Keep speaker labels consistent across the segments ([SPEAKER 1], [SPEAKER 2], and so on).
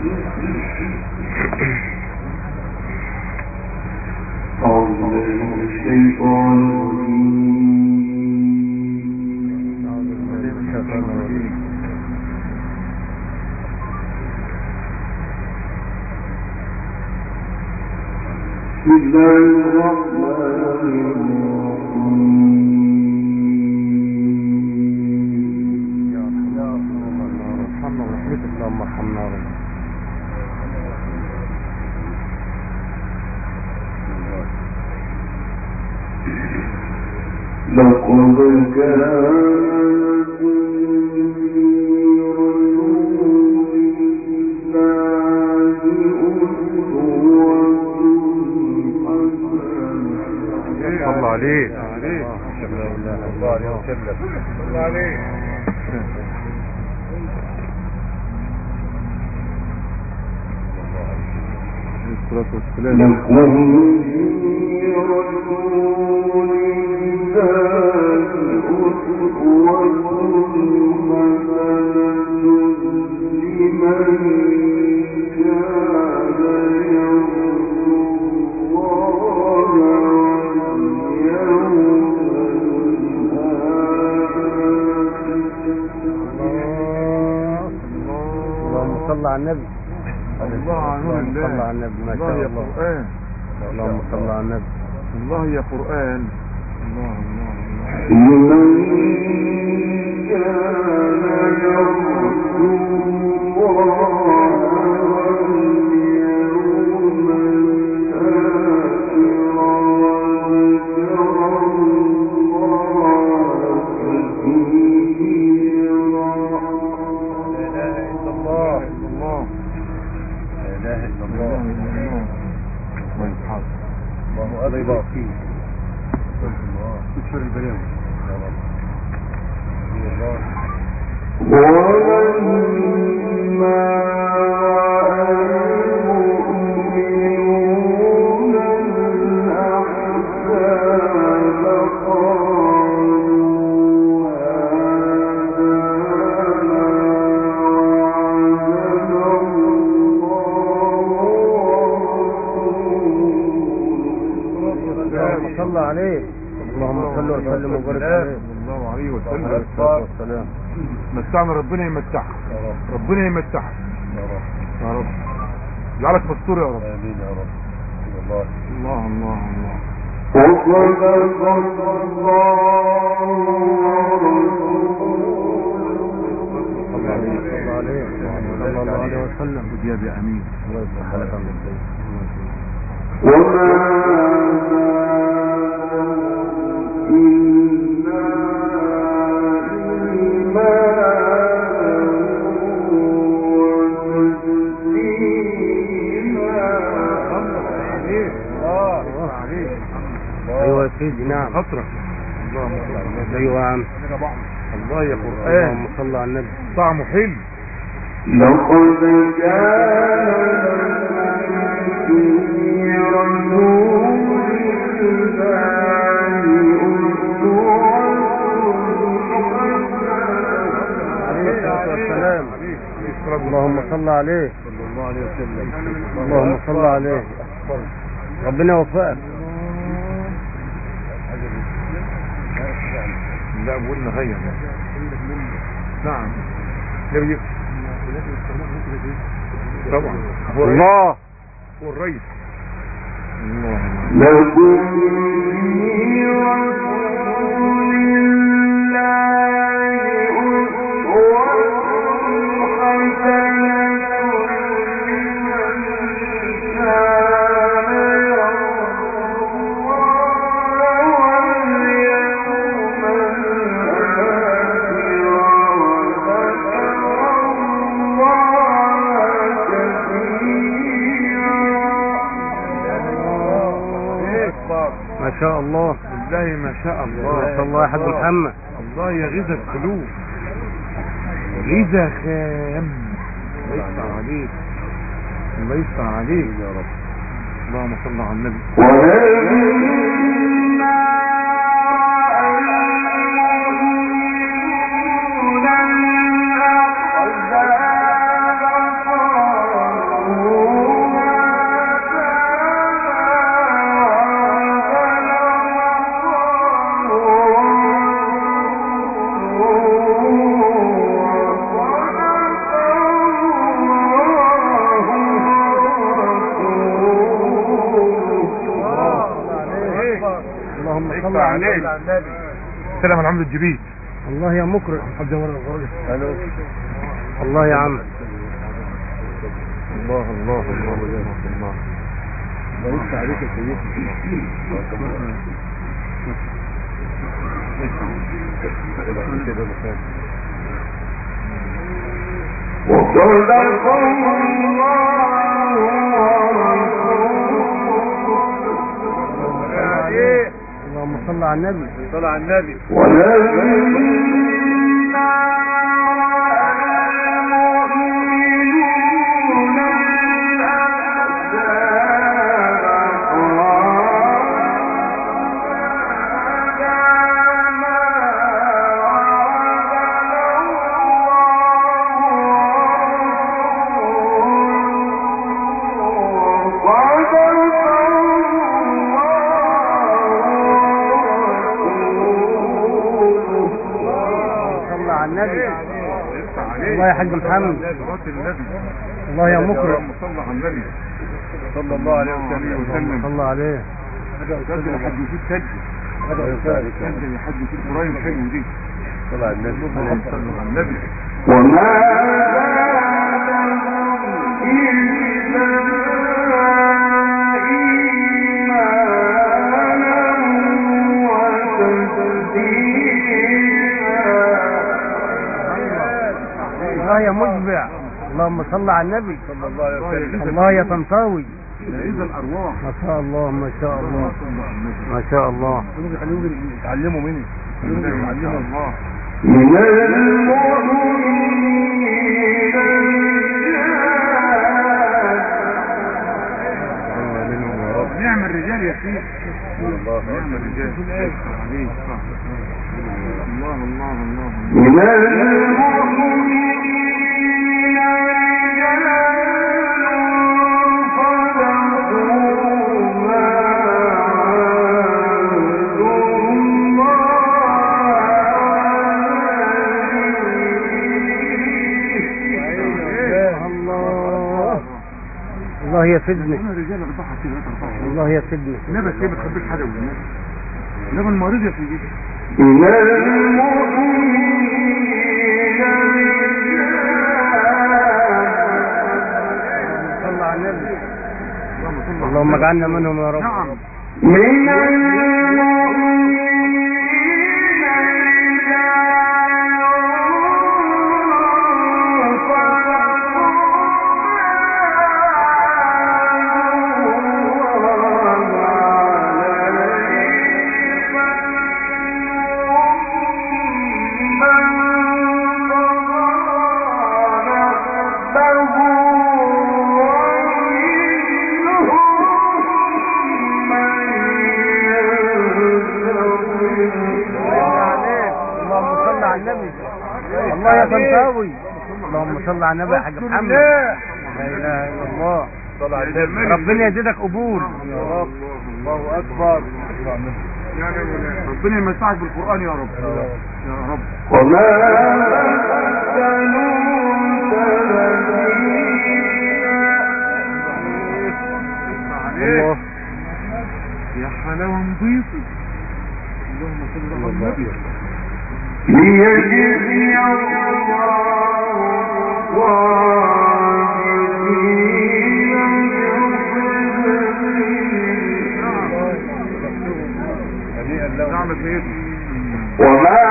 [SPEAKER 1] متعنا ربنا يمتعك ربنا يمتعك يا رب يجعلك مستور يا رب
[SPEAKER 2] امين يا رب والله
[SPEAKER 1] الله الله الله
[SPEAKER 2] صلى الله عليه وسلم
[SPEAKER 1] وجاب يا امين
[SPEAKER 2] الله يصلح حالك
[SPEAKER 3] ايوه يا سيدي نعم
[SPEAKER 1] خطرك اللهم صل على النبي
[SPEAKER 3] ايوه يا عم
[SPEAKER 1] الله يا قرآن
[SPEAKER 3] اللهم صل على النبي
[SPEAKER 1] طعمه حلو
[SPEAKER 4] لقد كان في رسول
[SPEAKER 3] الله اللهم صل عليه
[SPEAKER 2] صلى الله عليه وسلم
[SPEAKER 3] اللهم صل عليه ربنا يوفقك
[SPEAKER 1] لا قلنا هيا نعم يبقى طبعا
[SPEAKER 3] الله
[SPEAKER 1] هو الرئيس
[SPEAKER 3] ما شاء الله
[SPEAKER 1] بالله ما شاء الله
[SPEAKER 3] ما شاء الله يا حاج محمد
[SPEAKER 1] الله يغيظ القلوب غيظة خام الله يفتح عليك الله يفتح عليك
[SPEAKER 2] يا رب
[SPEAKER 1] اللهم صل على النبي صلى عليه. سلام على عمرو الجبيل.
[SPEAKER 3] الله يا مكرم.
[SPEAKER 1] حد ورا الغرب.
[SPEAKER 2] الو.
[SPEAKER 3] الله يا عم.
[SPEAKER 1] الله الله الله الله.
[SPEAKER 2] بارك عليك يا سيدي.
[SPEAKER 4] وصدق الله
[SPEAKER 3] اللهم صل على النبي.
[SPEAKER 2] صل على النبي.
[SPEAKER 3] الله يا حاج محمد. الله يا مكرم.
[SPEAKER 1] صلى على النبي
[SPEAKER 2] صلى الله عليه وسلم.
[SPEAKER 3] صلى عليه.
[SPEAKER 1] سجل يا حاج وفيد سجل يا حاج وفيد قريب حلو دي.
[SPEAKER 2] صلى على النبي.
[SPEAKER 1] صلى على النبي.
[SPEAKER 4] وما
[SPEAKER 3] الله يا مشبع. اللهم صل على النبي.
[SPEAKER 2] صلى الله عليه وسلم.
[SPEAKER 3] الله يا طنطاوي.
[SPEAKER 1] إذا الأرواح.
[SPEAKER 3] ما شاء الله ما شاء الله ما شاء الله.
[SPEAKER 2] يتعلموا مني.
[SPEAKER 1] يعلموا الله.
[SPEAKER 4] من المؤمنين
[SPEAKER 1] نعم الرجال يا سيدي.
[SPEAKER 2] نعم
[SPEAKER 1] الرجال. عليه صح. الله الله الله.
[SPEAKER 4] من المؤمنين
[SPEAKER 3] الله يفدني.
[SPEAKER 1] انا رجال اربعه كده
[SPEAKER 3] الله يفدني.
[SPEAKER 1] نبت ليه ما تخبيش حاجه والناس. نبت المريض يا سيدي.
[SPEAKER 4] من المؤمنين
[SPEAKER 3] صلى على النبي. اللهم اجعلنا منهم يا رب.
[SPEAKER 1] نعم.
[SPEAKER 4] من المؤمنين
[SPEAKER 3] الله يا طنطاوي. اللهم صل على النبي يا حاج محمد. لا اله الا الله.
[SPEAKER 2] صل على النبي.
[SPEAKER 3] ربنا يزيدك قبول
[SPEAKER 2] يا رب. الله اكبر.
[SPEAKER 1] ربنا يمسحك بالقرآن يا رب. يا رب.
[SPEAKER 4] وما
[SPEAKER 1] الله يا حلاوة نضيفة. اللهم صل على النبي.
[SPEAKER 4] ليجزي الله
[SPEAKER 1] نعم سيدي.
[SPEAKER 4] وما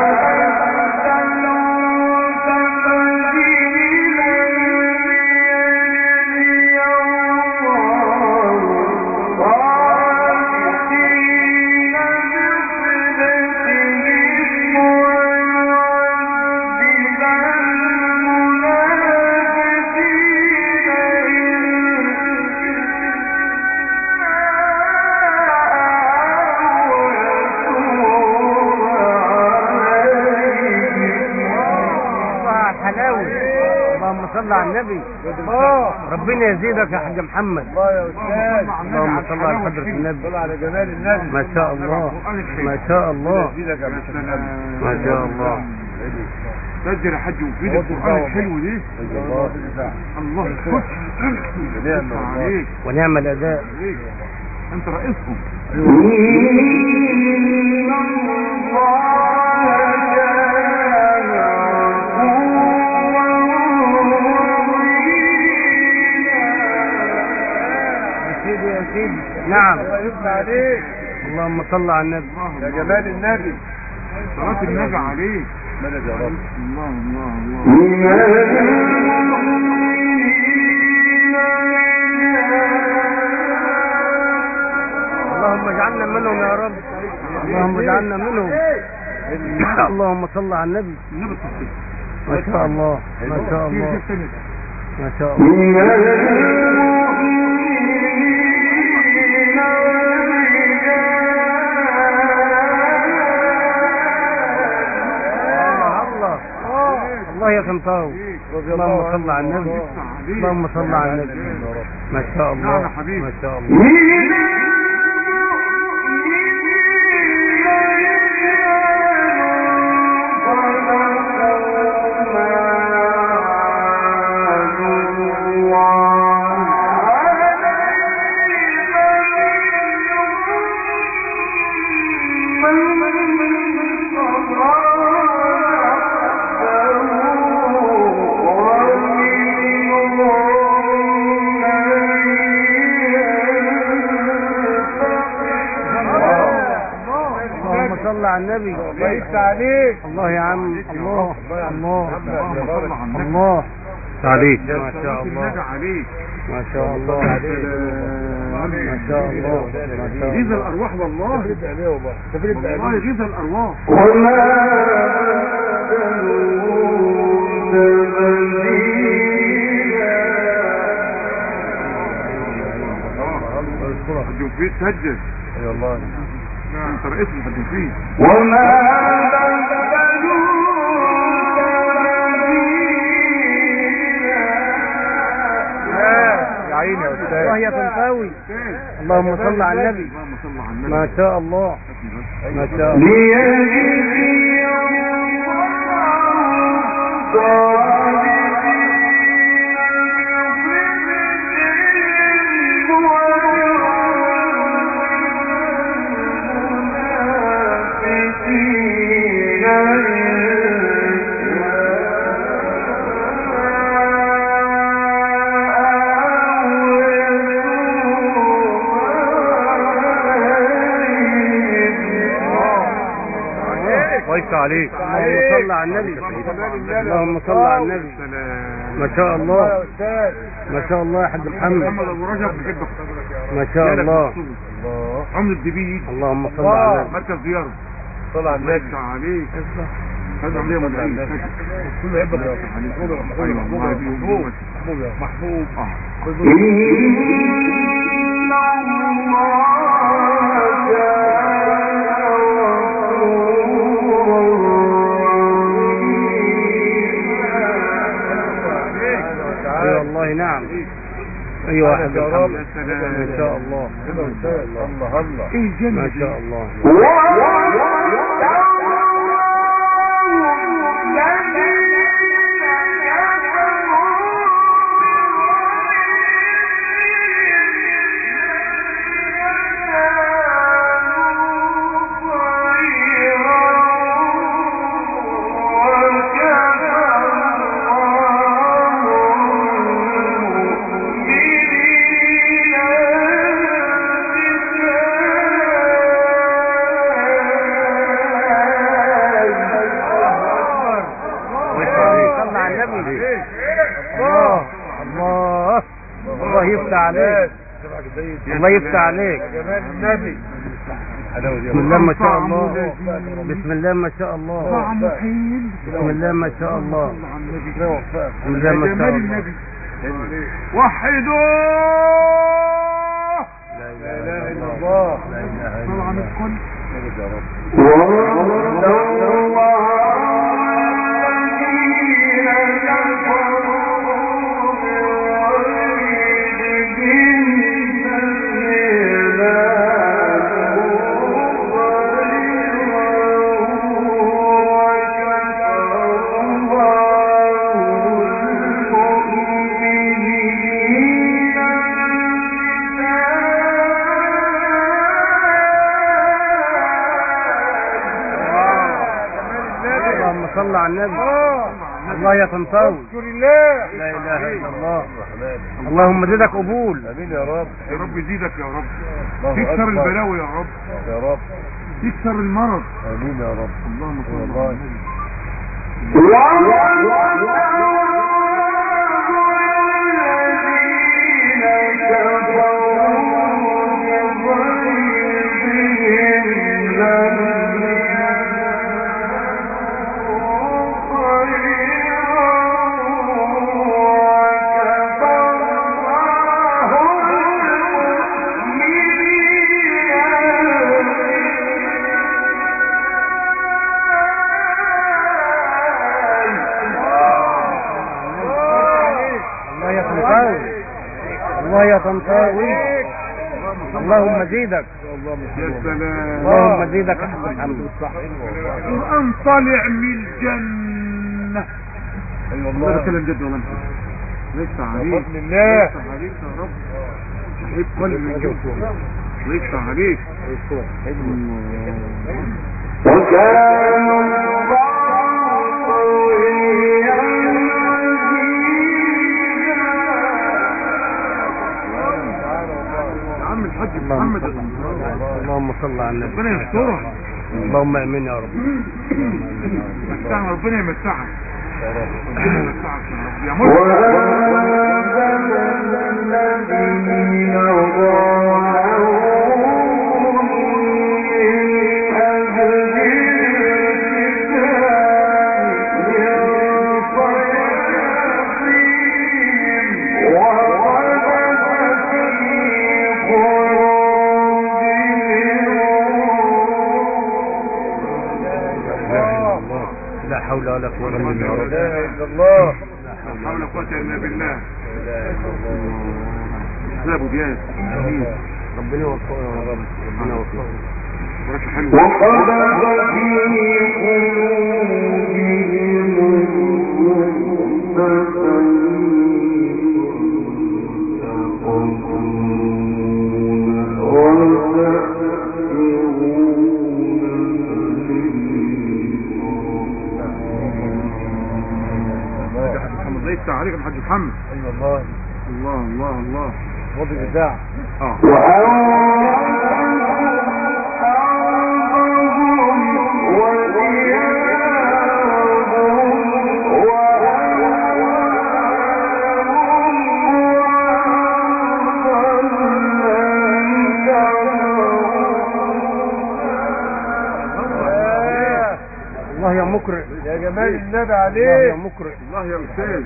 [SPEAKER 3] صل على النبي. ربنا يزيدك يا حاج محمد.
[SPEAKER 2] الله يا استاذ.
[SPEAKER 3] اللهم صل على حضرة النبي.
[SPEAKER 2] صل على جمال النبي.
[SPEAKER 3] ما شاء الله ما شاء الله
[SPEAKER 2] يزيدك يا باشا.
[SPEAKER 3] ما شاء الله.
[SPEAKER 1] سجل يا حاج وفيد القرآن الحلو دي. الله يكفيك.
[SPEAKER 3] ونعم الأداء.
[SPEAKER 1] انت رئيسهم.
[SPEAKER 3] يا سيدي. نعم.
[SPEAKER 2] الله يفتح عليك.
[SPEAKER 3] اللهم صل على النبي.
[SPEAKER 2] يا جمال النبي.
[SPEAKER 1] صلاة النبي عليك.
[SPEAKER 2] مدد يا رب.
[SPEAKER 1] الله الله الله.
[SPEAKER 3] اللهم اجعلنا منهم يا رب. اللهم اجعلنا منهم. اللهم صل على النبي.
[SPEAKER 1] النبي التصديق.
[SPEAKER 3] ما شاء الله ما شاء
[SPEAKER 1] في
[SPEAKER 3] الله
[SPEAKER 1] شيء ثاني.
[SPEAKER 3] ما شاء الله. الله يا خمساوي. اللهم صل على النبي. اللهم صل على النبي. ما شاء الله
[SPEAKER 1] نعم يا حبيبي.
[SPEAKER 3] ما شاء الله. صل على النبي.
[SPEAKER 2] الله يفتح عليك.
[SPEAKER 3] الله يا عم. الله الله
[SPEAKER 1] الله
[SPEAKER 3] الله عليك. ما
[SPEAKER 1] ما
[SPEAKER 3] شاء الله
[SPEAKER 1] عليك.
[SPEAKER 3] ما شاء الله ما شاء الله ما شاء
[SPEAKER 1] غيظ
[SPEAKER 3] الله.
[SPEAKER 1] الارواح والله. والله غيظ الارواح. الجنفيد سجل.
[SPEAKER 2] اي والله.
[SPEAKER 1] نعم انت رئيس الجنفيد.
[SPEAKER 2] يا عيني يا استاذ.
[SPEAKER 3] الله يا خمساوي. اللهم صل على النبي.
[SPEAKER 1] اللهم صل على النبي.
[SPEAKER 3] ما شاء الله ما شاء الله.
[SPEAKER 2] الله عليك.
[SPEAKER 3] اللهم صل على النبي. اللهم صل على النبي. ما شاء الله ما شاء الله يا حاج محمد.
[SPEAKER 1] محمد ابو رجب بحبك.
[SPEAKER 3] ما شاء الله.
[SPEAKER 1] عمر الدبيب.
[SPEAKER 3] اللهم صل على النبي.
[SPEAKER 1] مركز زيارة.
[SPEAKER 2] صل على النبي.
[SPEAKER 1] ماشي عليك. هذا عملية مدعية.
[SPEAKER 2] كله يحبك يا محبوب. محبوب.
[SPEAKER 3] اي والله نعم. ايوه يا حاج محمد.
[SPEAKER 1] ما
[SPEAKER 3] شاء الله.
[SPEAKER 2] الله الله.
[SPEAKER 1] ايه الجنة
[SPEAKER 3] ما
[SPEAKER 1] دي؟
[SPEAKER 3] شاء الله. الله الله يفتح عليك. الله يفتح عليك.
[SPEAKER 2] جمال النبي.
[SPEAKER 3] بسم الله ما شاء الله. بسم الله ما شاء الله.
[SPEAKER 1] طعم حين.
[SPEAKER 3] بسم الله ما شاء الله. بسم الله ما شاء
[SPEAKER 1] جمال
[SPEAKER 3] الله.
[SPEAKER 1] النبي. وحدوه.
[SPEAKER 3] لا اله الا الله. لا اله الا
[SPEAKER 1] طبعا
[SPEAKER 3] الله.
[SPEAKER 1] الكل.
[SPEAKER 3] على النبي. الله يا طنطاوي.
[SPEAKER 2] اشكر الله.
[SPEAKER 3] لا اله الا الله. اللهم زدك قبول.
[SPEAKER 2] امين يا رب.
[SPEAKER 1] يا رب يزيدك يا رب،
[SPEAKER 2] الله
[SPEAKER 1] تكسر
[SPEAKER 2] أكبر.
[SPEAKER 1] البلاوي يا رب،
[SPEAKER 2] يا رب.
[SPEAKER 1] تكسر المرض.
[SPEAKER 2] امين يا رب.
[SPEAKER 1] اللهم صل على
[SPEAKER 2] والله.
[SPEAKER 1] النبي.
[SPEAKER 3] الله يا طنطاوي. اللهم زيدك.
[SPEAKER 1] يا سلام.
[SPEAKER 3] اللهم زيدك يا حبيب محمد.
[SPEAKER 1] القرآن طالع من الجنة.
[SPEAKER 2] ايوه
[SPEAKER 1] والله
[SPEAKER 2] والله.
[SPEAKER 1] بتكلم جد والله. لسه عليك،
[SPEAKER 2] بفضل الله.
[SPEAKER 1] لسه عليك يا رب، حبيب قلبي من جد، لسه عليك. يا عم الحاج محمد،
[SPEAKER 3] اللهم صل على النبي.
[SPEAKER 1] ربنا يسترها.
[SPEAKER 3] اللهم امين يا رب.
[SPEAKER 1] متعنا، ربنا يمتعك، ربنا يمتعك يا رب يا مرحبا.
[SPEAKER 3] لا حول ولا قوة الا
[SPEAKER 2] لا
[SPEAKER 3] بالله.
[SPEAKER 2] اله الا الله.
[SPEAKER 1] لا حول ولا قوة إلا بالله. لا أبو دياب.
[SPEAKER 3] ربنا يوفقه يا رب. ربنا يوفقه.
[SPEAKER 1] بركة حلوة. محمد زي التعريف الحاج محمد.
[SPEAKER 2] ايوه والله.
[SPEAKER 1] الله الله الله.
[SPEAKER 2] وضع البداع.
[SPEAKER 3] الله يا مكرم.
[SPEAKER 2] يا جمال النبي
[SPEAKER 3] الله يا
[SPEAKER 2] عليك.
[SPEAKER 3] مكرم.
[SPEAKER 1] الله يا أستاذ.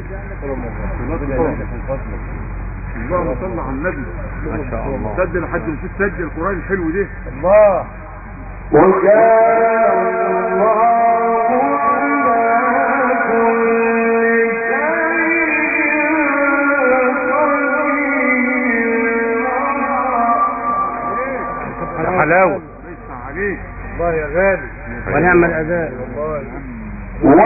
[SPEAKER 2] الله
[SPEAKER 1] اللهم صل على النبي.
[SPEAKER 3] ما شاء الله.
[SPEAKER 1] سجل حد نسيت سجل القرآن الحلو ده.
[SPEAKER 2] الله.
[SPEAKER 3] حلاوة.
[SPEAKER 1] لسه عليك.
[SPEAKER 2] الله يا غالي.
[SPEAKER 3] ونعم الأداء.
[SPEAKER 2] والله.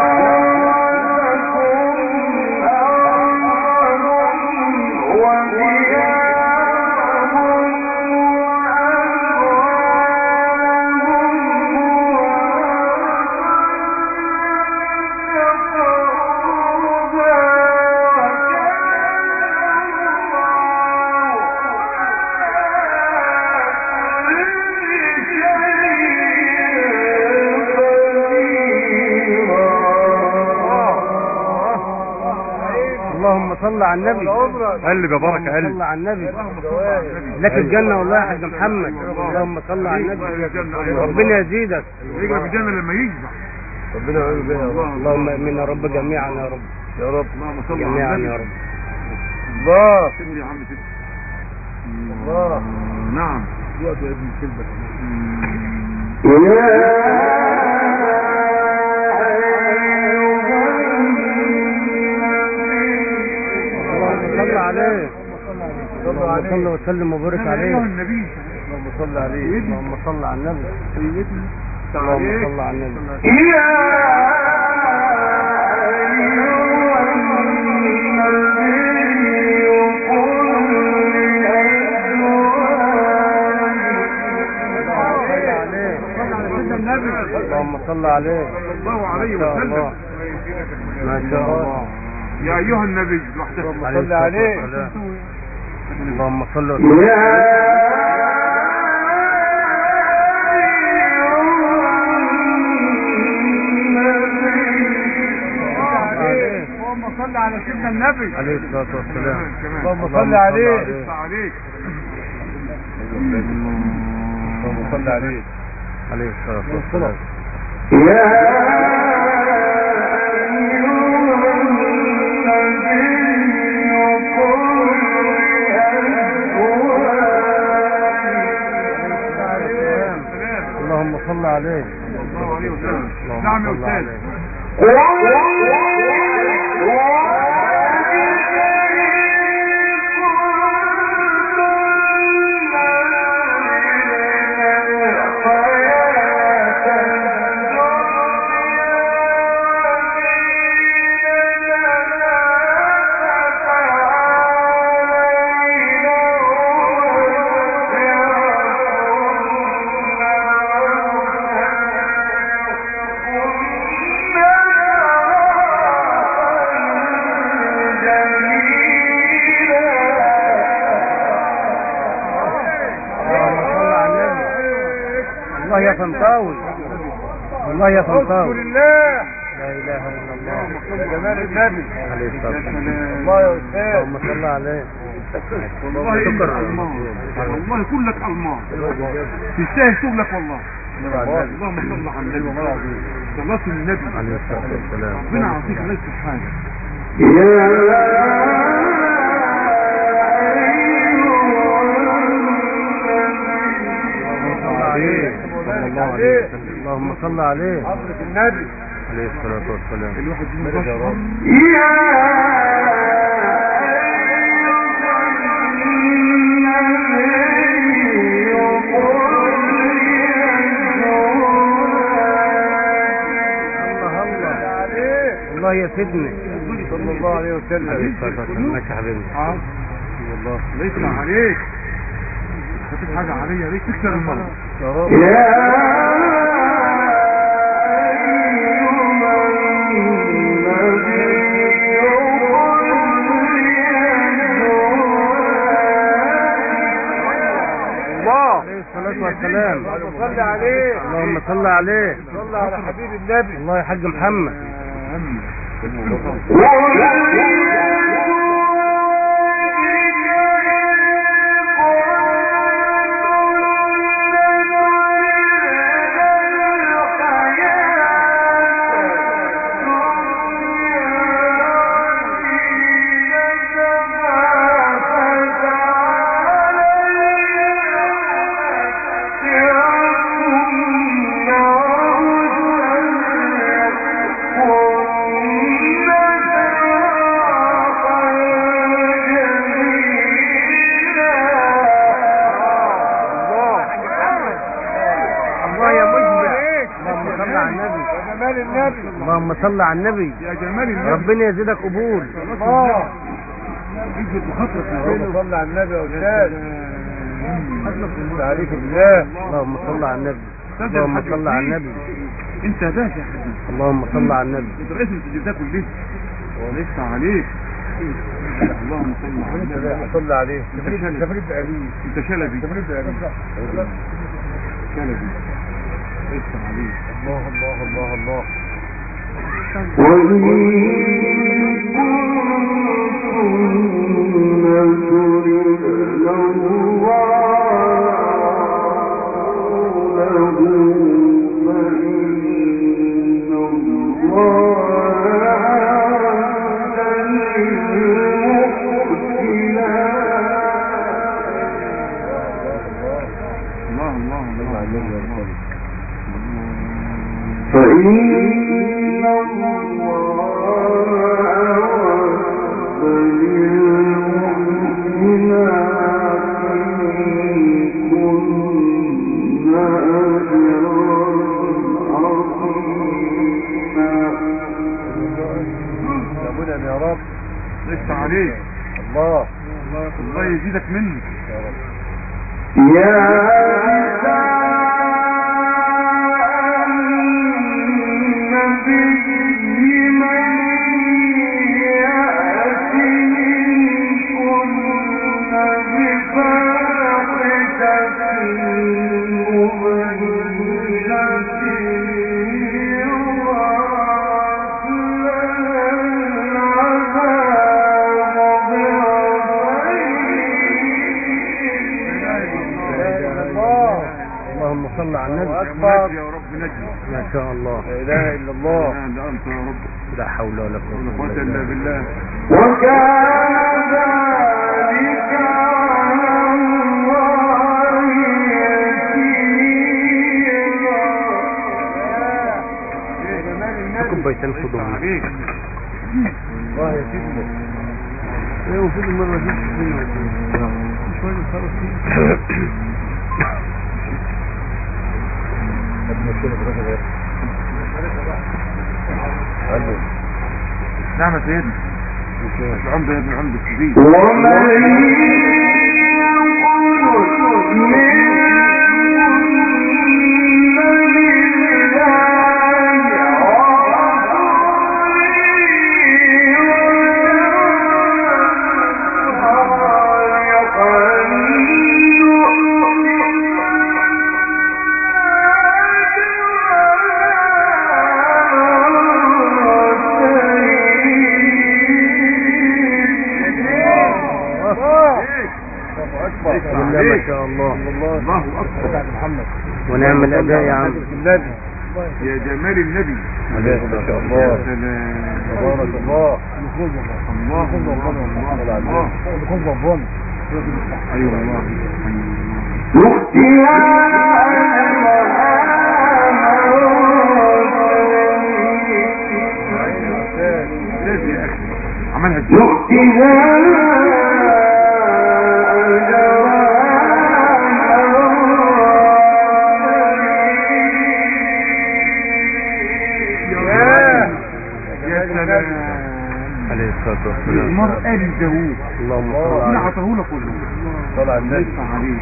[SPEAKER 3] اللهم صل على النبي.
[SPEAKER 1] قلب يا بركة قلب.
[SPEAKER 3] صل على النبي. لك الجنة والله يا حاج محمد. اللهم صل على النبي. ربنا يزيدك.
[SPEAKER 1] يجري في الجنة لما يشبع.
[SPEAKER 2] ربنا يعين بيها يا رب.
[SPEAKER 3] اللهم امين يا رب جميعا يا رب.
[SPEAKER 2] يا رب.
[SPEAKER 1] اللهم صل على
[SPEAKER 3] جميعا
[SPEAKER 1] النبي.
[SPEAKER 3] يا رب.
[SPEAKER 2] الله.
[SPEAKER 1] سيب يا عم سيب.
[SPEAKER 2] الله.
[SPEAKER 1] نعم.
[SPEAKER 2] وقت يا ابن الكلبة.
[SPEAKER 3] صل عليه.
[SPEAKER 2] صلوا
[SPEAKER 3] صل
[SPEAKER 2] عليه.
[SPEAKER 3] وسلم وبارك عليه.
[SPEAKER 1] أيها النبي.
[SPEAKER 2] اللهم صل عليه.
[SPEAKER 3] اللهم صل على النبي.
[SPEAKER 1] سيدنا.
[SPEAKER 3] اللهم صل على النبي. اللهم صل عليه.
[SPEAKER 1] صلى الله عليه وسلم.
[SPEAKER 3] ما شاء الله.
[SPEAKER 1] يا ايها النبي
[SPEAKER 3] اللهم صل عليه. اللهم صل وسلم.
[SPEAKER 4] اللهم
[SPEAKER 2] صل على سيدنا النبي
[SPEAKER 3] عليه الصلاة والسلام.
[SPEAKER 2] اللهم صل عليه.
[SPEAKER 3] اللهم صل عليه عليه الصلاة والسلام. اللهم صل عليه.
[SPEAKER 1] نعم يا استاذ.
[SPEAKER 3] والله يا فنطاوي، والله يا فنطاوي.
[SPEAKER 2] اذكر الله.
[SPEAKER 3] لا اله الا الله.
[SPEAKER 2] يا جمال النبي
[SPEAKER 3] عليه الصلاة والسلام.
[SPEAKER 2] الله يا استاذ.
[SPEAKER 3] اللهم صل عليه.
[SPEAKER 1] والله انت المان، والله كلك المان، تستاهل شغلك والله. اللهم صل على النبي، صلاة النبي
[SPEAKER 3] عليه الصلاة والسلام.
[SPEAKER 1] ربنا يعطيك ليس حاجة.
[SPEAKER 3] اللهم صل عليه.
[SPEAKER 2] حضرة النبي
[SPEAKER 3] عليه الصلاة والسلام.
[SPEAKER 1] الواحد
[SPEAKER 3] الله يا سيدنا
[SPEAKER 2] صلى الله عليه وسلم.
[SPEAKER 3] عليه الصلاة والسلام. ماشي يا حبيبي.
[SPEAKER 1] والله ليس عليك، هتبقى حاجة عليا ليك تكسر المرض
[SPEAKER 2] يا رب.
[SPEAKER 3] عليه الصلاة والسلام.
[SPEAKER 2] صل عليه.
[SPEAKER 3] اللهم صل عليه.
[SPEAKER 2] صل على حبيب النبي.
[SPEAKER 3] الله يا حاج محمد. اللهم صل على النبي.
[SPEAKER 1] يا جمال النبي،
[SPEAKER 3] ربنا يزيدك قبول.
[SPEAKER 2] الله
[SPEAKER 1] يجد بخاطرك يا
[SPEAKER 2] ربنا
[SPEAKER 1] رب.
[SPEAKER 2] صل على النبي يا استاذ. عليك بالله.
[SPEAKER 3] اللهم صل على النبي. اللهم صل على النبي.
[SPEAKER 1] انت باشا يا حبيبي.
[SPEAKER 3] اللهم صل على النبي.
[SPEAKER 1] انت رئيس التجديد ده كله لسه عليك. اللهم صل على النبي.
[SPEAKER 2] صل عليه.
[SPEAKER 1] انت شلبي، انت شلبي، شلبي لسه عليك.
[SPEAKER 2] الله الله الله الله.
[SPEAKER 4] فإن الله
[SPEAKER 2] يا رب.
[SPEAKER 1] لسه عليك.
[SPEAKER 2] الله
[SPEAKER 1] الله يزيدك مني
[SPEAKER 2] يا رب.
[SPEAKER 4] يا نساء النبي
[SPEAKER 3] صل على النبي.
[SPEAKER 2] أكبر.
[SPEAKER 1] يا رب نجي.
[SPEAKER 3] ما شاء الله.
[SPEAKER 2] لا إله إلا الله.
[SPEAKER 1] لا أنت يا رب.
[SPEAKER 3] لا حول ولا قوة
[SPEAKER 1] إلا بالله.
[SPEAKER 4] وكان ذلك على الله يسيرا.
[SPEAKER 3] كوبايتين خدهم
[SPEAKER 1] عليك.
[SPEAKER 2] الله يا سيدنا.
[SPEAKER 3] ايه وفي المرة دي شوية خلاص فيه.
[SPEAKER 1] نعم يا سيدنا. العمدة يا ابن العمدة الكبير.
[SPEAKER 3] ما شاء الله.
[SPEAKER 1] الله أكبر.
[SPEAKER 2] محمد.
[SPEAKER 3] ونعم الأداء يا عم.
[SPEAKER 2] النبي.
[SPEAKER 1] يا جمال النبي.
[SPEAKER 2] عليه ما شاء
[SPEAKER 1] يا
[SPEAKER 2] الله.
[SPEAKER 1] سلام.
[SPEAKER 2] تبارك الله.
[SPEAKER 1] الله الله. أيوة الله. لازم يا أخي عملها
[SPEAKER 3] عليه الصلاة والسلام.
[SPEAKER 1] المرأة للزهور.
[SPEAKER 3] اللهم صل
[SPEAKER 1] ربنا
[SPEAKER 3] عليه.
[SPEAKER 1] عطاهونا كله.
[SPEAKER 2] صلى على النبي.
[SPEAKER 1] يفتح عليه.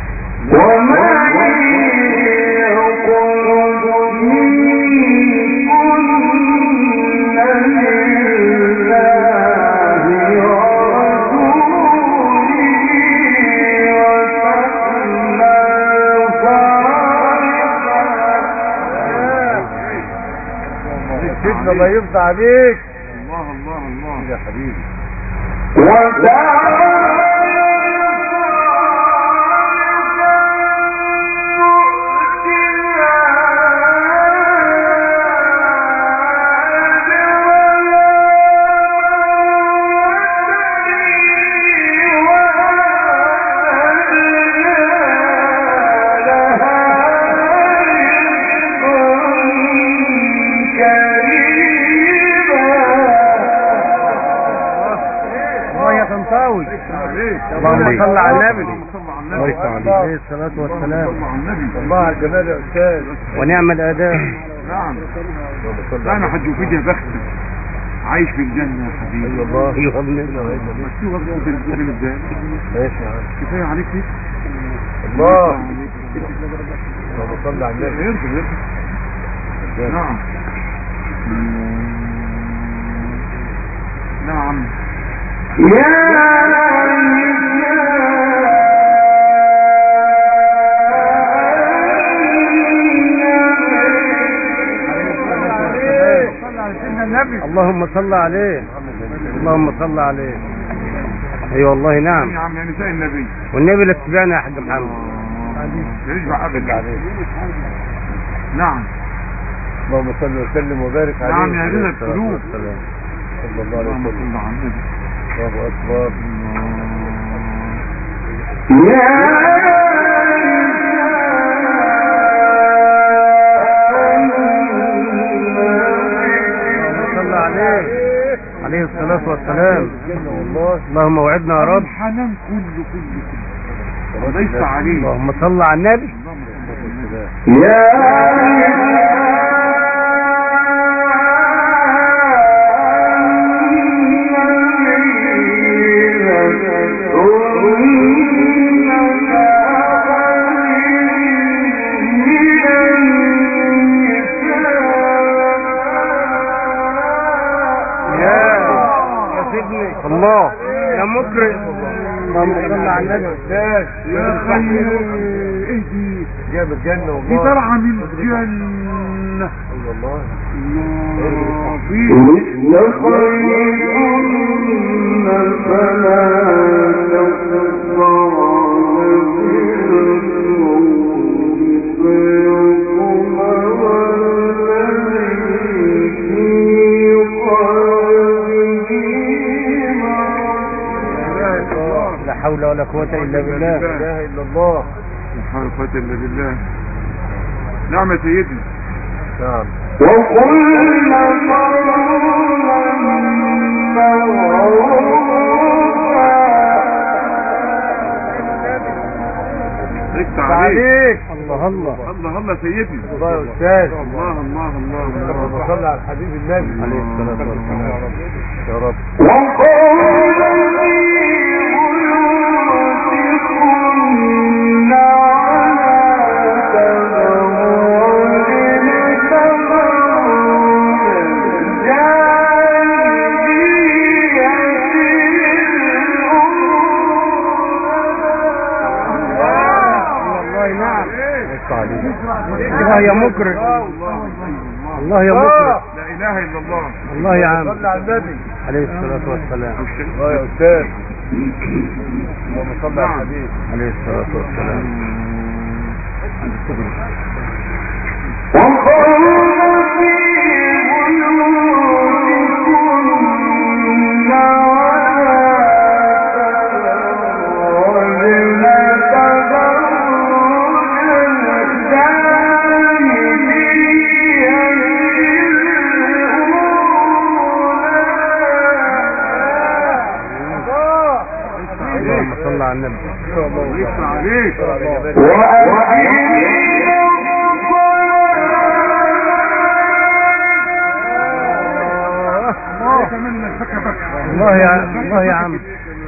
[SPEAKER 2] سيدنا الله يرضى عليك.
[SPEAKER 1] الله الله الله
[SPEAKER 2] يا حبيبي.
[SPEAKER 3] اللهم صل على النبي.
[SPEAKER 1] الله يفتح عليه.
[SPEAKER 3] عليه الصلاة والسلام.
[SPEAKER 2] الله على الجمال يا أستاذ.
[SPEAKER 3] ونعم الأداء.
[SPEAKER 1] نعم. أنا حد يفيد يا بختك عايش في الجنة يا حبيبي.
[SPEAKER 2] الله.
[SPEAKER 3] ايوه ابني.
[SPEAKER 1] مكتوب اكتب في الجنة ازاي؟
[SPEAKER 2] ماشي يا عم.
[SPEAKER 1] كفاية عليك كده.
[SPEAKER 2] الله. اللهم صل على النبي.
[SPEAKER 1] يرضى. نعم. نعم.
[SPEAKER 3] اللهم صل عليه. اللهم صل عليه. اي والله نعم.
[SPEAKER 1] يا عم يا نساء النبي.
[SPEAKER 3] والنبي لا تتبعنا يا حاج محمد.
[SPEAKER 1] يشبع ابدا. نعم.
[SPEAKER 2] اللهم صل وسلم وبارك عليه.
[SPEAKER 1] نعم يا جنة القلوب.
[SPEAKER 2] صلى الله عليه وسلم.
[SPEAKER 1] اللهم صل على النبي.
[SPEAKER 2] الله أكبر.
[SPEAKER 3] صلى عليه الصلاة والسلام.
[SPEAKER 2] والله.
[SPEAKER 3] اللهم وعدنا يا رب.
[SPEAKER 1] الحنان كله الله يفتح عليه.
[SPEAKER 3] اللهم صل على النبي. الله يا مكرم. اللهم صل على النبي.
[SPEAKER 1] يا خير اهدي
[SPEAKER 2] جاب الجنة والله.
[SPEAKER 1] دي طلعة من الجنة.
[SPEAKER 2] والله.
[SPEAKER 1] الله فيه.
[SPEAKER 3] حول ولا قوة إلا بالله.
[SPEAKER 2] لا اله الا الله.
[SPEAKER 1] لا حول ولا قوة إلا بالله. نعم يا سيدي.
[SPEAKER 2] نعم.
[SPEAKER 4] وقلنا
[SPEAKER 1] ركت عليك.
[SPEAKER 3] الله الله
[SPEAKER 1] الله الله سيدي.
[SPEAKER 2] الله يا استاذ.
[SPEAKER 1] الله الله الله
[SPEAKER 2] اللهم صل على الحبيب النبي
[SPEAKER 3] عليه الصلاة والسلام.
[SPEAKER 2] يا رب.
[SPEAKER 3] الله يا مكرم. الله يا مكرم.
[SPEAKER 1] لا إله إلا الله.
[SPEAKER 3] الله يا عم.
[SPEAKER 2] صل على النبي
[SPEAKER 3] عليه الصلاة والسلام.
[SPEAKER 2] الله يا استاذ. اللهم صل على الحبيب
[SPEAKER 3] عليه الصلاة والسلام. صلى على النبي.
[SPEAKER 1] ركت عليك.
[SPEAKER 3] الله يا عم.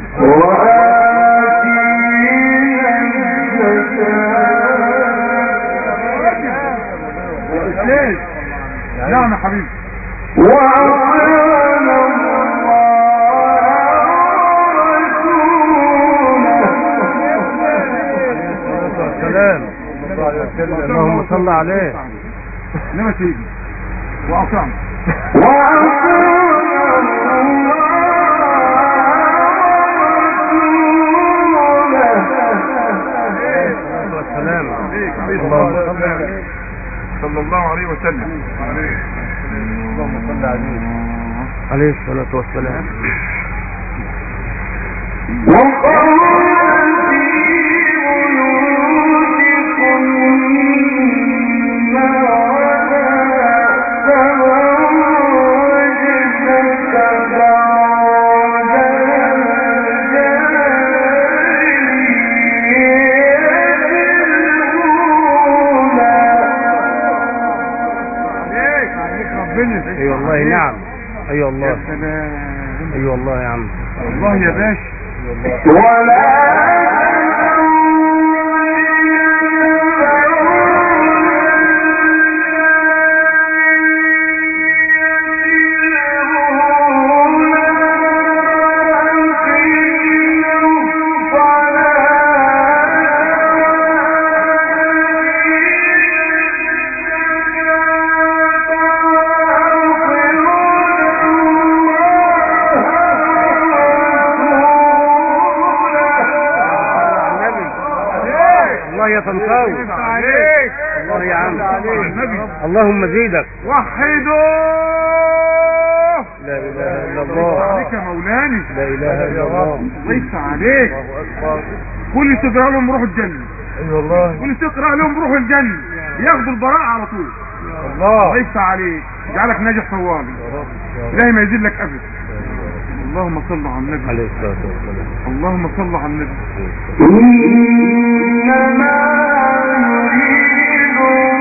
[SPEAKER 1] نعم يا حبيبي.
[SPEAKER 3] اللهم صل عليه.
[SPEAKER 1] نعم سيدي. وأطعم.
[SPEAKER 3] والسلام.
[SPEAKER 1] صلى الله عليه وسلم.
[SPEAKER 2] اللهم صل عليه
[SPEAKER 3] عليه الصلاة والسلام. اي والله. نعم. اي والله.
[SPEAKER 1] يا سلام.
[SPEAKER 3] اي والله يا عم.
[SPEAKER 1] الله يا باشا.
[SPEAKER 3] طنطاوي. الله يا عم. اللهم زيدك.
[SPEAKER 1] وحدوا.
[SPEAKER 3] لا اله الا الله.
[SPEAKER 1] عليك يا مولاني.
[SPEAKER 3] لا اله الا الله.
[SPEAKER 1] الله يفتح عليك. كل تقرا لهم روحوا الجنه.
[SPEAKER 2] اي والله.
[SPEAKER 1] كل تقرا لهم روحوا الجنه ياخدوا البراءه على طول.
[SPEAKER 2] الله
[SPEAKER 1] يفتح عليك. يجعلك ناجح طوالي. إلهي ما يزيد لك ابدا. اللهم صل على النبي
[SPEAKER 3] عليه الصلاة والسلام.
[SPEAKER 1] اللهم صل على النبي.
[SPEAKER 4] إنما يريد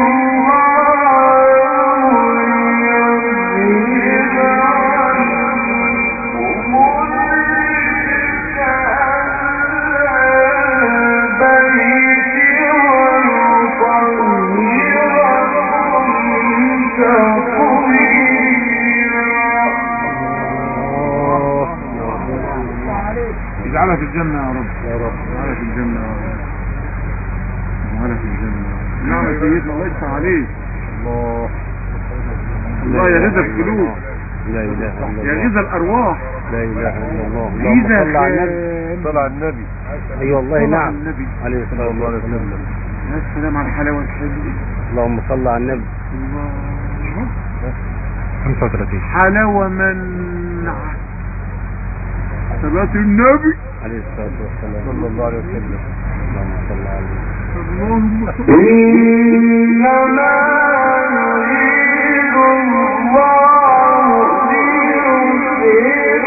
[SPEAKER 1] اجعلها في الجنة يا رب.
[SPEAKER 3] يا رب.
[SPEAKER 1] اجعلها في الجنة يا رب. اجعلها في الجنة. نعم يا سيدنا الله يفتح عليك.
[SPEAKER 2] الله
[SPEAKER 1] الله يغذى القلوب.
[SPEAKER 3] لا اله الا الله.
[SPEAKER 1] يغذى الارواح.
[SPEAKER 3] لا اله الا الله. اللهم صل على النبي.
[SPEAKER 2] صل على النبي.
[SPEAKER 3] اي والله. نعم.
[SPEAKER 1] النبي
[SPEAKER 3] عليه الصلاة والسلام.
[SPEAKER 1] يا سلام على الحلاوة الحلوة.
[SPEAKER 3] اللهم صل على النبي.
[SPEAKER 1] الله
[SPEAKER 3] 35.
[SPEAKER 1] حلاوة منع. صلاة النبي
[SPEAKER 3] عليه الصلاة والسلام صلى الله عليه وسلم. اللهم صل عليه.
[SPEAKER 1] اللهم صل.
[SPEAKER 4] إنما يريد الله ليذهب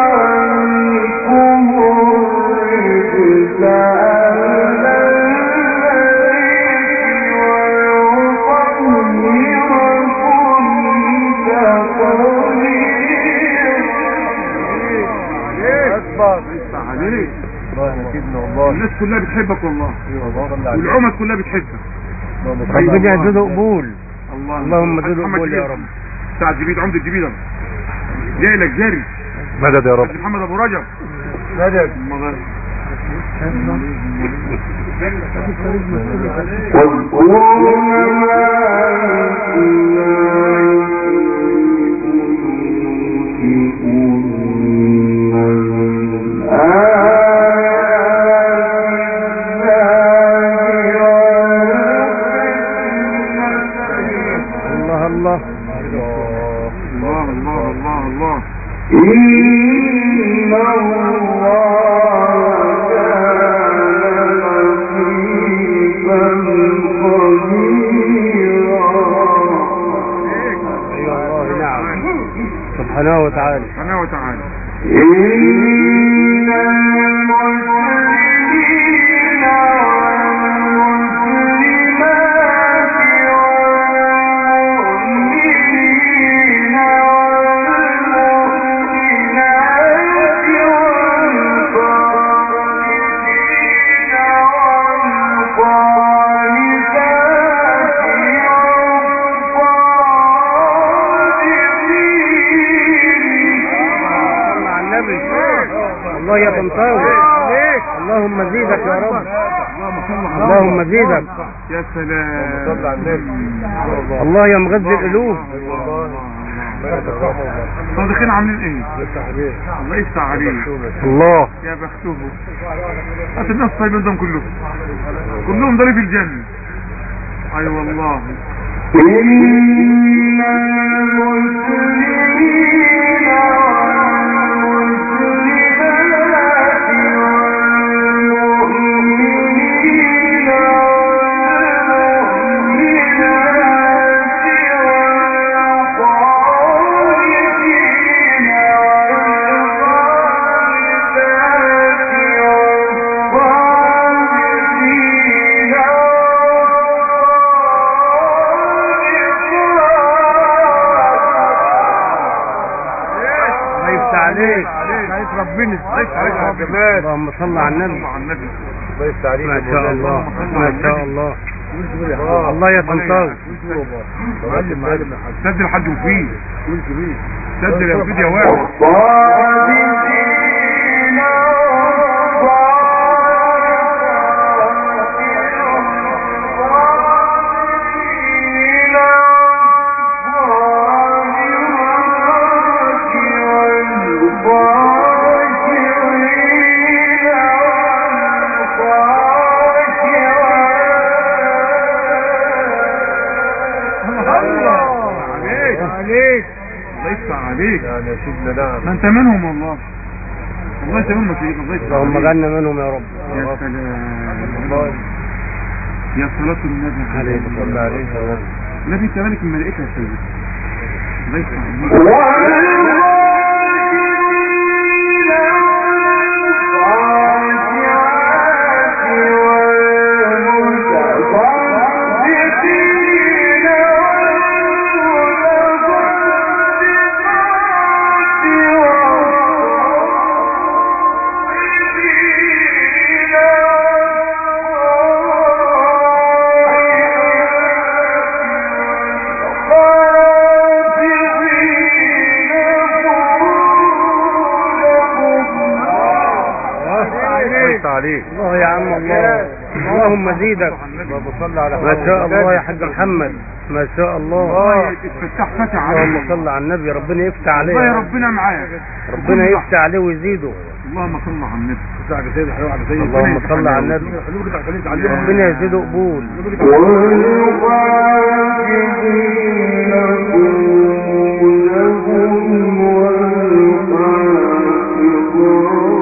[SPEAKER 4] عنكم الرجس أهل البيت ويطهركم تطهيرا.
[SPEAKER 2] اكبر.
[SPEAKER 1] عليك.
[SPEAKER 2] الله يسيبنا والله.
[SPEAKER 1] الناس كلها بتحبك والله، والعمد كلها بتحبك.
[SPEAKER 3] ربنا يزيده قبول. اللهم زيده
[SPEAKER 1] محمد
[SPEAKER 3] قبول يا
[SPEAKER 1] جبيد.
[SPEAKER 3] رب.
[SPEAKER 1] بتاع الجبيد، عمد الجبيد أهو. جاي لك جاري.
[SPEAKER 2] مدد يا رب.
[SPEAKER 1] محمد ابو رجب.
[SPEAKER 2] مدد.
[SPEAKER 3] الله
[SPEAKER 1] الله الله الله الله.
[SPEAKER 4] إن الله كان لطيفا خبيرا.
[SPEAKER 3] ايوه الله نعم سبحانه وتعالى.
[SPEAKER 1] سبحانه وتعالى.
[SPEAKER 4] إن المسلمين والمسلمات والمؤمنين والمؤمنات والقانتين والقانتات
[SPEAKER 3] صل على النبي. الله يا طنطاوي. اللهم زيدك يا رب. اللهم زيدك.
[SPEAKER 1] يا سلام.
[SPEAKER 2] صل على النبي.
[SPEAKER 3] الله يا مغذي القلوب.
[SPEAKER 1] صادقين عاملين ايه؟ الله يفتح عليه.
[SPEAKER 3] الله
[SPEAKER 1] يا بختهم. هات الناس طيبين دول كلهم، كلهم دول في الجنة. اي والله.
[SPEAKER 4] إن المسلمين والمسلمات والمؤمنين والمؤمنات والقانتين
[SPEAKER 3] عليك.
[SPEAKER 1] عايز ربنا عايز
[SPEAKER 2] جمال.
[SPEAKER 3] اللهم صل على النبي.
[SPEAKER 1] على النبي.
[SPEAKER 2] الله يفتح عليك.
[SPEAKER 3] ما شاء الله ما شاء الله. الله يا طنطاوي.
[SPEAKER 1] سد الحج وفيه سد اليهود يا واحد. عليك
[SPEAKER 2] يعني يا سيدنا نعم.
[SPEAKER 1] ما انت منهم والله. الله يسلمك يا شيخ. الله يسلمك.
[SPEAKER 3] اللهم غنى منهم يا رب.
[SPEAKER 1] يا سلام. يا صلاة النبي
[SPEAKER 3] عليه الصلاة
[SPEAKER 2] عليه
[SPEAKER 3] والسلام.
[SPEAKER 1] النبي انت ملك الملائكة يا سيدي. الله يسلمك.
[SPEAKER 2] عليك.
[SPEAKER 3] الله يا عم الله. اللهم زيدك. ما شاء الله يا حاج محمد. ما شاء الله.
[SPEAKER 1] افتح فتح عليه.
[SPEAKER 3] اللهم صل على النبي. ربنا يفتح عليه.
[SPEAKER 1] الله يا ربنا معاك.
[SPEAKER 3] ربنا يفتح عليه ويزيده.
[SPEAKER 1] اللهم صل على النبي.
[SPEAKER 3] اللهم صل على النبي. ربنا يزيده قبول.
[SPEAKER 4] والقاسطين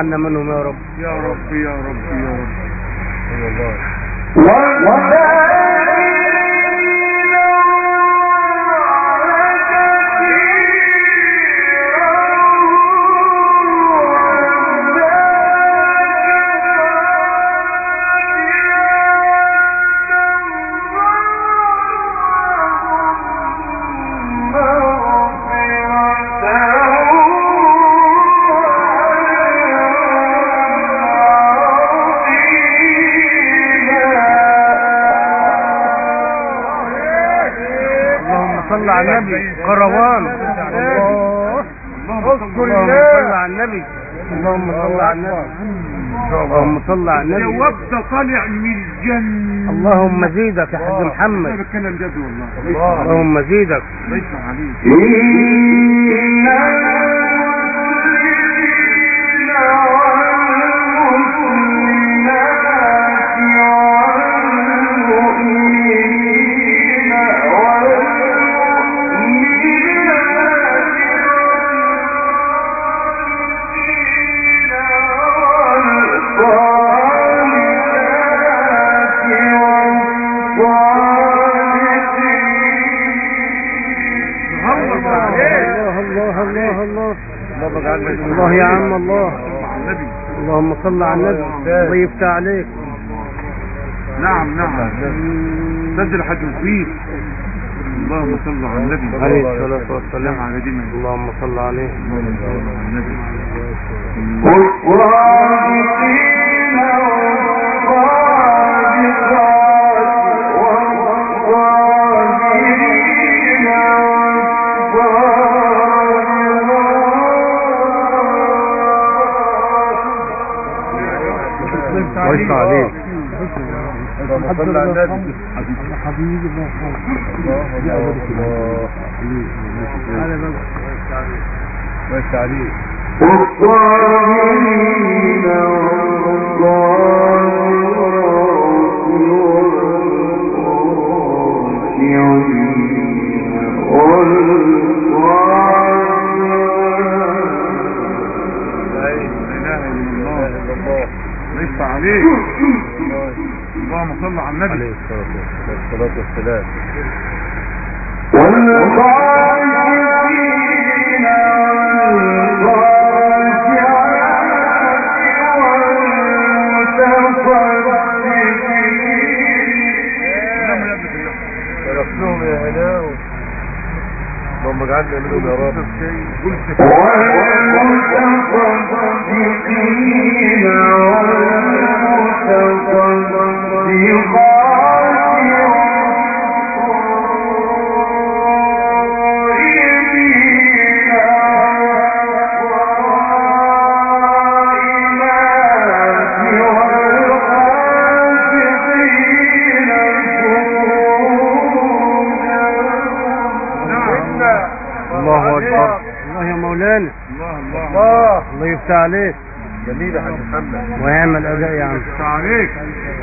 [SPEAKER 3] اجعلنا منهم يا رب.
[SPEAKER 1] يا رب يا رب يا رب.
[SPEAKER 2] والله
[SPEAKER 3] صل على النبي. كروان. الله.
[SPEAKER 1] اللهم صل
[SPEAKER 3] اللهم صل على النبي. اللهم صل على النبي. اللهم صل على النبي.
[SPEAKER 1] الجواب ده طالع من الجنة.
[SPEAKER 3] اللهم زيدك يا حاج محمد.
[SPEAKER 1] انا بتكلم جد والله.
[SPEAKER 3] اللهم زيدك.
[SPEAKER 1] ليس عليك.
[SPEAKER 3] الله يا عم الله. اللهم صل على النبي. الله يفتح عليك.
[SPEAKER 1] نعم نعم. سجل حاج مفيد. اللهم صل على النبي
[SPEAKER 3] عليه الصلاة والسلام.
[SPEAKER 1] على دينه.
[SPEAKER 3] اللهم صل عليه.
[SPEAKER 1] اللهم صل على النبي.
[SPEAKER 3] ويسع عليك.
[SPEAKER 2] اللهم صل على النبي.
[SPEAKER 1] حبيبي
[SPEAKER 2] ويسع عليك.
[SPEAKER 1] ليس عليك. اللهم صل على النبي
[SPEAKER 2] عليه الصلاة والسلام. شرفناهم يا هناو. اللهم اجعلنا منهم يا رب.
[SPEAKER 3] الله أكبر. الله يا مولانا. الله يفتح عليك.
[SPEAKER 2] جميل يا حاج محمد.
[SPEAKER 3] ويعمل أداء يا عم.
[SPEAKER 1] يفتح عليك.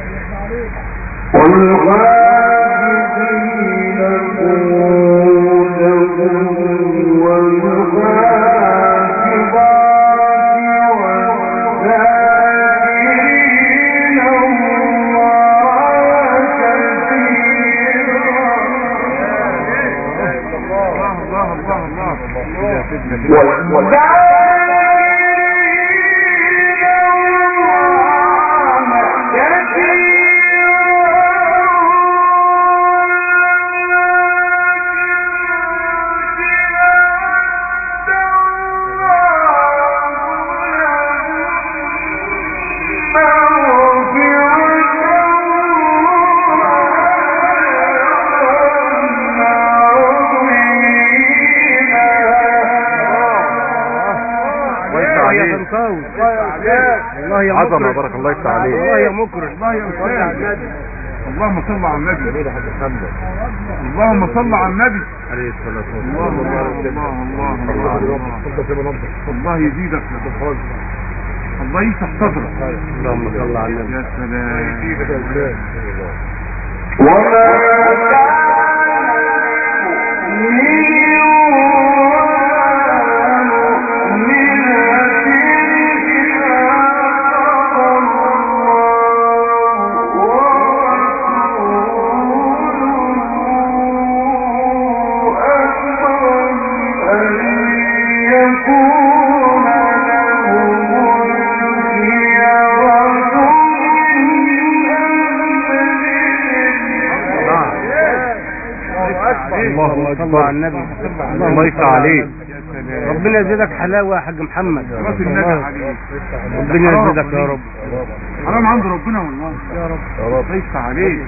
[SPEAKER 3] الله يا
[SPEAKER 2] عظمة. بارك الله يفتح عليك.
[SPEAKER 3] الله يا مكرم.
[SPEAKER 1] الله يا أستاذ. اللهم صل على النبي.
[SPEAKER 2] جميل يا حاج محمد.
[SPEAKER 1] اللهم صل على النبي
[SPEAKER 2] عليه الصلاة
[SPEAKER 1] الله الله الله الله يزيدك. الله يفتح صدرك.
[SPEAKER 3] اللهم صل على النبي.
[SPEAKER 1] يا سلام.
[SPEAKER 4] وما
[SPEAKER 3] الله اكبر على النبي.
[SPEAKER 2] الله يفتح عليك.
[SPEAKER 3] ربنا يزيدك حلاوه يا حاج محمد.
[SPEAKER 1] راس النبي عليك.
[SPEAKER 3] ربنا يزيدك يا رب.
[SPEAKER 1] حرام عند ربنا والله.
[SPEAKER 2] يا رب
[SPEAKER 1] الله يفتح عليك.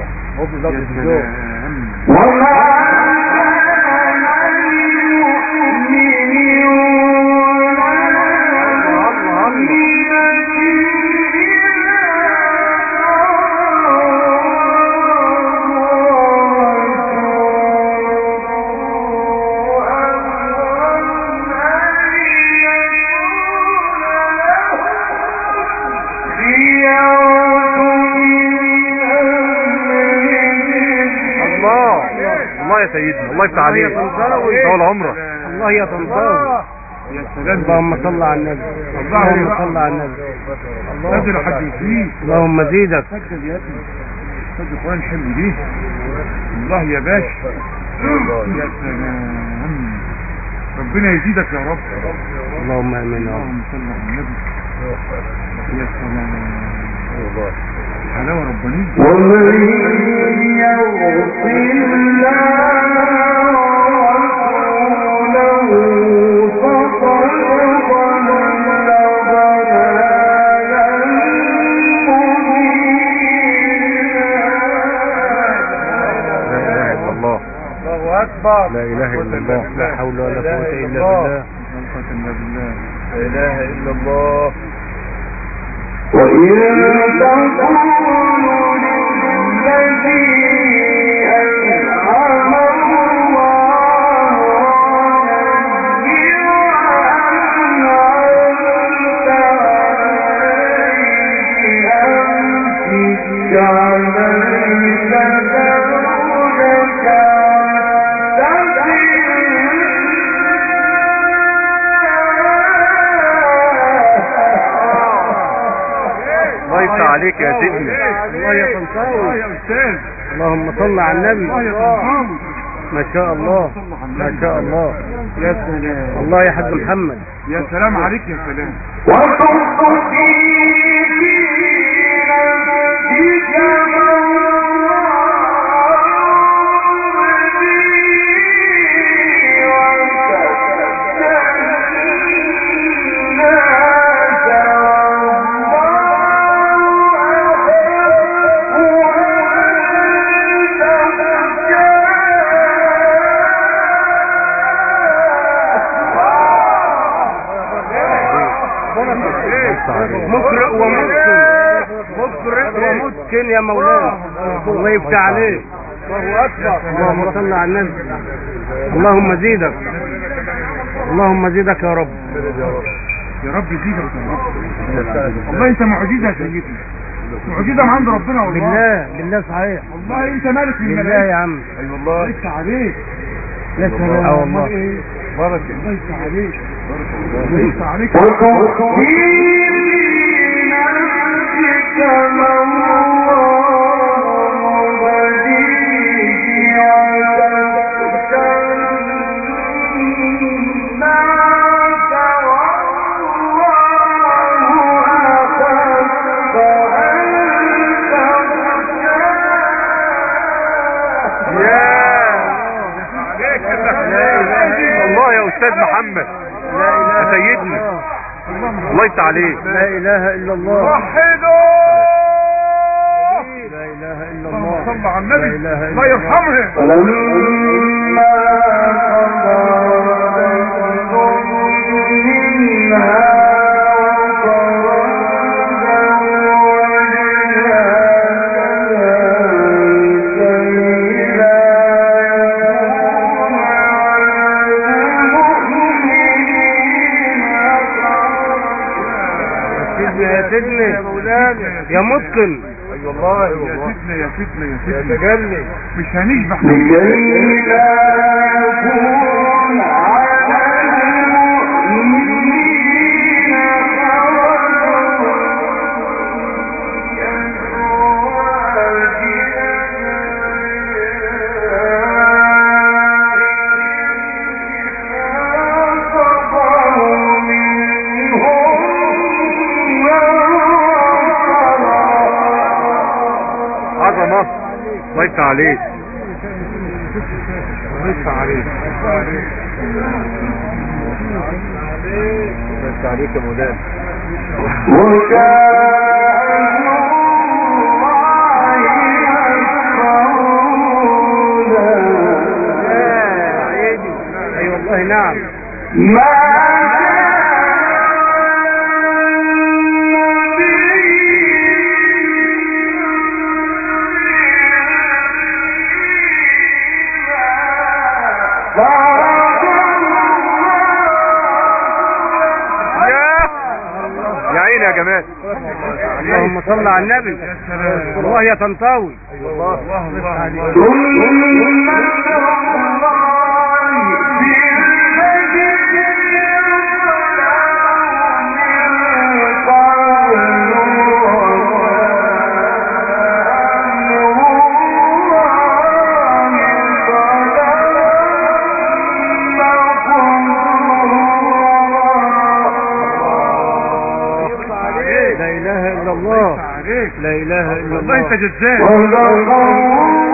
[SPEAKER 2] الله يا سيدنا، الله يفتح عليك. طول عمرك.
[SPEAKER 3] الله يا طنطاوي.
[SPEAKER 1] يا سلام.
[SPEAKER 3] اللهم صل على النبي. اللهم صل على النبي.
[SPEAKER 1] سجل حد فيه.
[SPEAKER 3] اللهم زيدك.
[SPEAKER 1] سجل يا ابني. سجل قرآن حلو دي. الله يا باشا. يا سلام. ربنا يزيدك يا رب.
[SPEAKER 3] اللهم امين يا رب.
[SPEAKER 1] اللهم صل على النبي. يا سلام. حلاوة ربانية.
[SPEAKER 4] ومن يغفر الله ورسوله فقد ضل ضلالا
[SPEAKER 2] الله اكبر. لا اله الا الله.
[SPEAKER 3] لا حول ولا قوة الا بالله.
[SPEAKER 2] لا اله الا الله.
[SPEAKER 4] وإن تقولوا للذي أنعم الله عليه وأنعمت عليه أمسك عليك زوجك
[SPEAKER 2] الله يفتح عليك يا سيدنا.
[SPEAKER 3] الله يا طنطاوي.
[SPEAKER 1] يا أستاذ.
[SPEAKER 3] اللهم صل على النبي.
[SPEAKER 1] الله يا طنطاوي.
[SPEAKER 3] ما شاء الله. ما شاء الله.
[SPEAKER 1] يا سلام.
[SPEAKER 3] الله يا حاج محمد.
[SPEAKER 1] يا سلام عليك يا سلام.
[SPEAKER 4] وتخفي في نفسك
[SPEAKER 3] مقرئ ومسكن. مقرئ ومسكن يا مولانا. الله يفتح عليك. الله اكبر. اللهم صل على النبي. اللهم زيدك. اللهم زيدك يا رب.
[SPEAKER 1] يا رب يزيدك يا رب. والله انت معجزة يا سيدي. معجزة من عند ربنا والله.
[SPEAKER 3] بالله بالله صحيح.
[SPEAKER 1] والله انت مالك من
[SPEAKER 3] بالله
[SPEAKER 1] الملائكة.
[SPEAKER 3] يا عم.
[SPEAKER 2] اي والله.
[SPEAKER 1] يفتح عليك.
[SPEAKER 3] يا سلام.
[SPEAKER 2] اه والله.
[SPEAKER 1] ايه؟
[SPEAKER 2] بركه.
[SPEAKER 1] الله يفتح عليك. الله يفتح عليك.
[SPEAKER 2] الله يا استاذ محمد. يا سيدنا. الله يفتح عليك.
[SPEAKER 3] لا اله الا الله.
[SPEAKER 1] وحدوا.
[SPEAKER 3] لا اله الا
[SPEAKER 1] اللهم
[SPEAKER 3] الله.
[SPEAKER 1] صل على النبي.
[SPEAKER 3] لا إله إلا
[SPEAKER 1] الله يرحمه.
[SPEAKER 4] فلما قضى زيد منها
[SPEAKER 3] يا سيدنا يا مولانا يا متقن.
[SPEAKER 2] اي والله.
[SPEAKER 1] يا فتنة يا فتنة يا
[SPEAKER 2] يا
[SPEAKER 1] فتنة.
[SPEAKER 2] تجلي.
[SPEAKER 1] مش هنشبح.
[SPEAKER 4] لكي لا يكون على المؤمنين
[SPEAKER 2] عظمه. الله يفتح عليك.
[SPEAKER 1] لسه عليك
[SPEAKER 2] بس عليك يا مولانا.
[SPEAKER 3] اي والله نعم.
[SPEAKER 2] يا عيني يا جمال.
[SPEAKER 3] اللهم صل على النبي. والله يا طنطاوي.
[SPEAKER 2] الله
[SPEAKER 3] لا اله الا الله. لا اله الا الله.
[SPEAKER 1] والله انت جزاك.